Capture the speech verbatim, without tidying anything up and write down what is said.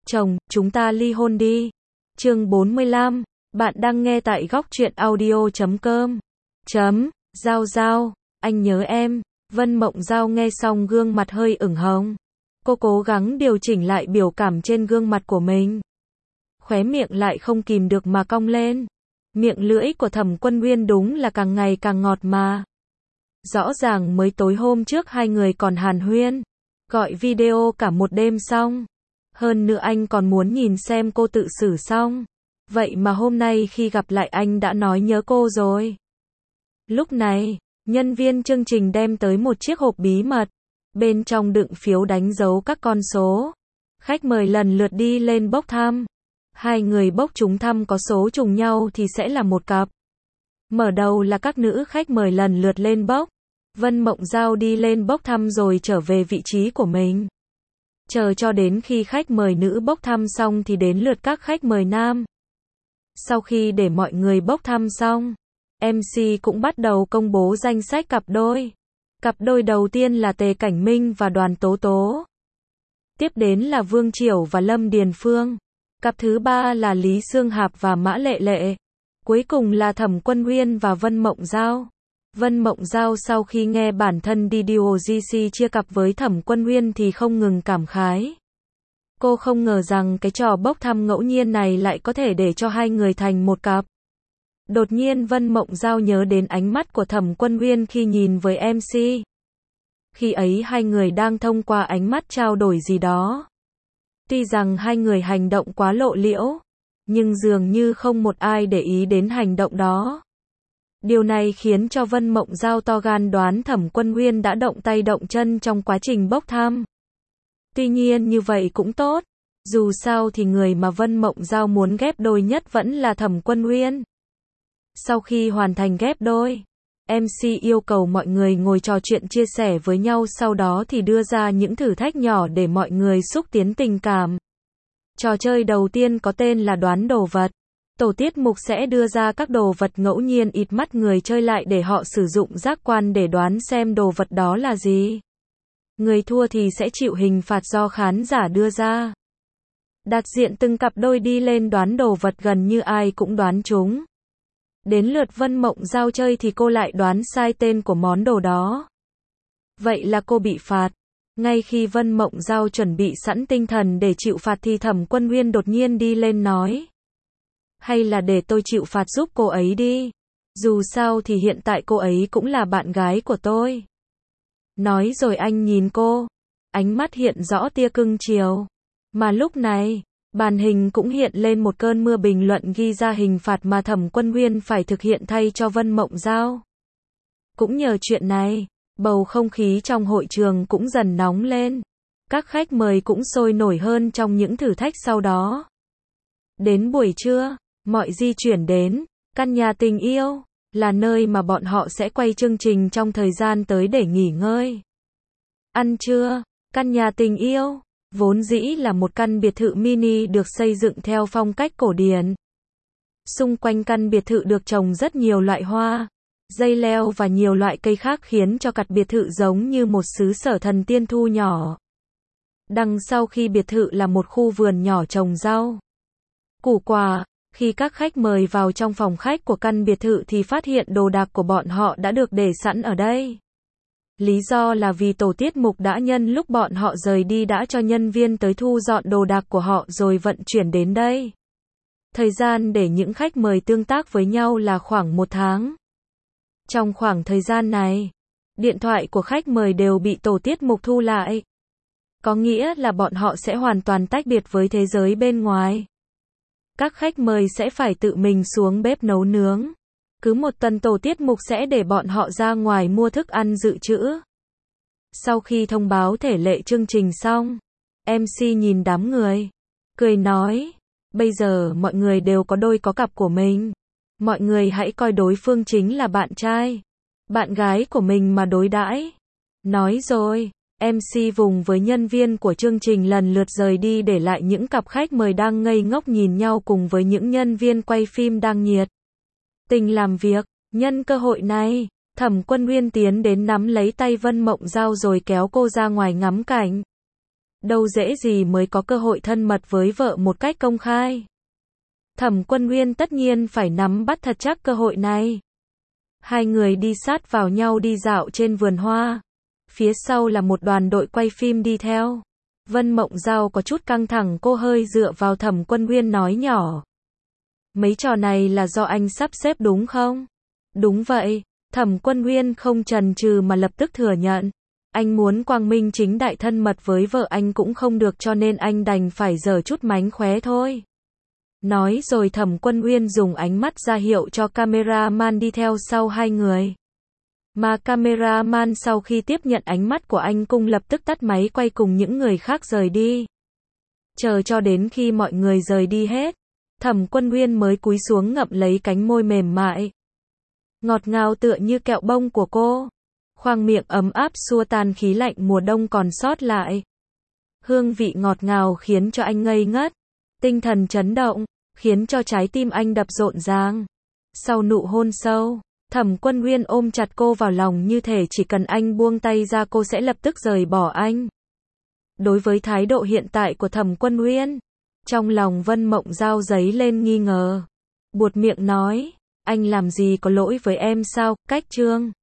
Chồng, chúng ta ly hôn đi. Chương bốn mươi lăm, bạn đang nghe tại góc truyện audio chấm com. Chấm, Giao Giao, anh nhớ em. Vân Mộng Giao nghe xong gương mặt hơi ửng hồng. Cô cố gắng điều chỉnh lại biểu cảm trên gương mặt của mình. Khóe miệng lại không kìm được mà cong lên. Miệng lưỡi của Thẩm Quân Uyên đúng là càng ngày càng ngọt mà. Rõ ràng mới tối hôm trước hai người còn hàn huyên, gọi video cả một đêm xong. Hơn nữa anh còn muốn nhìn xem cô tự xử xong. Vậy mà hôm nay khi gặp lại anh đã nói nhớ cô rồi. Lúc này, nhân viên chương trình đem tới một chiếc hộp bí mật. Bên trong đựng phiếu đánh dấu các con số. Khách mời lần lượt đi lên bốc thăm. Hai người bốc trúng thăm có số trùng nhau thì sẽ là một cặp. Mở đầu là các nữ khách mời lần lượt lên bốc. Vân Mộng Giao đi lên bốc thăm rồi trở về vị trí của mình. Chờ cho đến khi khách mời nữ bốc thăm xong thì đến lượt các khách mời nam. Sau khi để mọi người bốc thăm xong, em xê cũng bắt đầu công bố danh sách cặp đôi. Cặp đôi đầu tiên là Tề Cảnh Minh và Đoàn Tố Tố. Tiếp đến là Vương Chiểu và Lâm Điền Phương. Cặp thứ ba là Lý Xương Hạp và Mã Lệ Lệ. Cuối cùng là Thẩm Quân Uyên và Vân Mộng Giao. Vân Mộng Giao sau khi nghe bản thân đi đê giê xê chia cặp với Thẩm Quân Uyên thì không ngừng cảm khái. Cô không ngờ rằng cái trò bốc thăm ngẫu nhiên này lại có thể để cho hai người thành một cặp. Đột nhiên Vân Mộng Giao nhớ đến ánh mắt của Thẩm Quân Uyên khi nhìn với em xê. Khi ấy hai người đang thông qua ánh mắt trao đổi gì đó. Tuy rằng hai người hành động quá lộ liễu, nhưng dường như không một ai để ý đến hành động đó. Điều này khiến cho Vân Mộng Giao to gan đoán Thẩm Quân Uyên đã động tay động chân trong quá trình bốc thăm. Tuy nhiên như vậy cũng tốt. Dù sao thì người mà Vân Mộng Giao muốn ghép đôi nhất vẫn là Thẩm Quân Uyên. Sau khi hoàn thành ghép đôi, em xê yêu cầu mọi người ngồi trò chuyện chia sẻ với nhau, sau đó thì đưa ra những thử thách nhỏ để mọi người xúc tiến tình cảm. Trò chơi đầu tiên có tên là đoán đồ vật. Tổ tiết mục sẽ đưa ra các đồ vật ngẫu nhiên ịt mắt người chơi lại để họ sử dụng giác quan để đoán xem đồ vật đó là gì. Người thua thì sẽ chịu hình phạt do khán giả đưa ra. Đại diện từng cặp đôi đi lên đoán đồ vật, gần như ai cũng đoán trúng. Đến lượt Vân Mộng Giao chơi thì cô lại đoán sai tên của món đồ đó. Vậy là cô bị phạt. Ngay khi Vân Mộng Giao chuẩn bị sẵn tinh thần để chịu phạt thì Thẩm Quân Uyên đột nhiên đi lên nói. Hay là để tôi chịu phạt giúp cô ấy đi. Dù sao thì hiện tại cô ấy cũng là bạn gái của tôi. Nói rồi anh nhìn cô. Ánh mắt hiện rõ tia cưng chiều. Mà lúc này, màn hình cũng hiện lên một cơn mưa bình luận ghi ra hình phạt mà Thẩm Quân Uyên phải thực hiện thay cho Vân Mộng Giao. Cũng nhờ chuyện này, bầu không khí trong hội trường cũng dần nóng lên. Các khách mời cũng sôi nổi hơn trong những thử thách sau đó. Đến buổi trưa, mọi di chuyển đến căn nhà tình yêu, là nơi mà bọn họ sẽ quay chương trình trong thời gian tới để nghỉ ngơi. Ăn trưa, căn nhà tình yêu, vốn dĩ là một căn biệt thự mini được xây dựng theo phong cách cổ điển. Xung quanh căn biệt thự được trồng rất nhiều loại hoa, dây leo và nhiều loại cây khác khiến cho căn biệt thự giống như một xứ sở thần tiên thu nhỏ. Đằng sau khi biệt thự là một khu vườn nhỏ trồng rau, củ quả. Khi các khách mời vào trong phòng khách của căn biệt thự thì phát hiện đồ đạc của bọn họ đã được để sẵn ở đây. Lý do là vì tổ tiết mục đã nhân lúc bọn họ rời đi đã cho nhân viên tới thu dọn đồ đạc của họ rồi vận chuyển đến đây. Thời gian để những khách mời tương tác với nhau là khoảng một tháng. Trong khoảng thời gian này, điện thoại của khách mời đều bị tổ tiết mục thu lại. Có nghĩa là bọn họ sẽ hoàn toàn tách biệt với thế giới bên ngoài. Các khách mời sẽ phải tự mình xuống bếp nấu nướng. Cứ một tuần tổ tiết mục sẽ để bọn họ ra ngoài mua thức ăn dự trữ. Sau khi thông báo thể lệ chương trình xong, em xê nhìn đám người, cười nói, bây giờ mọi người đều có đôi có cặp của mình. Mọi người hãy coi đối phương chính là bạn trai, bạn gái của mình mà đối đãi. Nói rồi, em xê vùng với nhân viên của chương trình lần lượt rời đi để lại những cặp khách mời đang ngây ngốc nhìn nhau cùng với những nhân viên quay phim đang nhiệt tình làm việc. Nhân cơ hội này, Thẩm Quân Uyên tiến đến nắm lấy tay Vân Mộng Giao rồi kéo cô ra ngoài ngắm cảnh. đâu dễ gì mới có cơ hội thân mật với vợ một cách công khai. Thẩm Quân Nguyên tất nhiên phải nắm bắt thật chắc cơ hội này. Hai người đi sát vào nhau đi dạo trên vườn hoa. Phía sau là một đoàn đội quay phim đi theo. Vân Mộng Giao có chút căng thẳng, cô hơi dựa vào Thẩm Quân Nguyên nói nhỏ. Mấy trò này là do anh sắp xếp đúng không? Đúng vậy. Thẩm Quân Nguyên không chần chừ mà lập tức thừa nhận. Anh muốn quang minh chính đại thân mật với vợ anh cũng không được, cho nên anh đành phải giở chút mánh khóe thôi. Nói rồi Thẩm Quân Nguyên dùng ánh mắt ra hiệu cho cameraman đi theo sau hai người. Mà cameraman sau khi tiếp nhận ánh mắt của anh cũng lập tức tắt máy quay cùng những người khác rời đi. Chờ cho đến khi mọi người rời đi hết, Thẩm Quân Nguyên mới cúi xuống ngậm lấy cánh môi mềm mại, ngọt ngào tựa như kẹo bông của cô. Khoang miệng ấm áp xua tan khí lạnh mùa đông còn sót lại. Hương vị ngọt ngào khiến cho anh ngây ngất, tinh thần chấn động, khiến cho trái tim anh đập rộn ràng. Sau nụ hôn sâu, Thẩm Quân Nguyên ôm chặt cô vào lòng như thể chỉ cần anh buông tay ra cô sẽ lập tức rời bỏ anh. Đối với thái độ hiện tại của Thẩm Quân Nguyên, trong lòng Vân Mộng Giao dấy lên nghi ngờ. Buột miệng nói, anh làm gì có lỗi với em sao? Cách Trương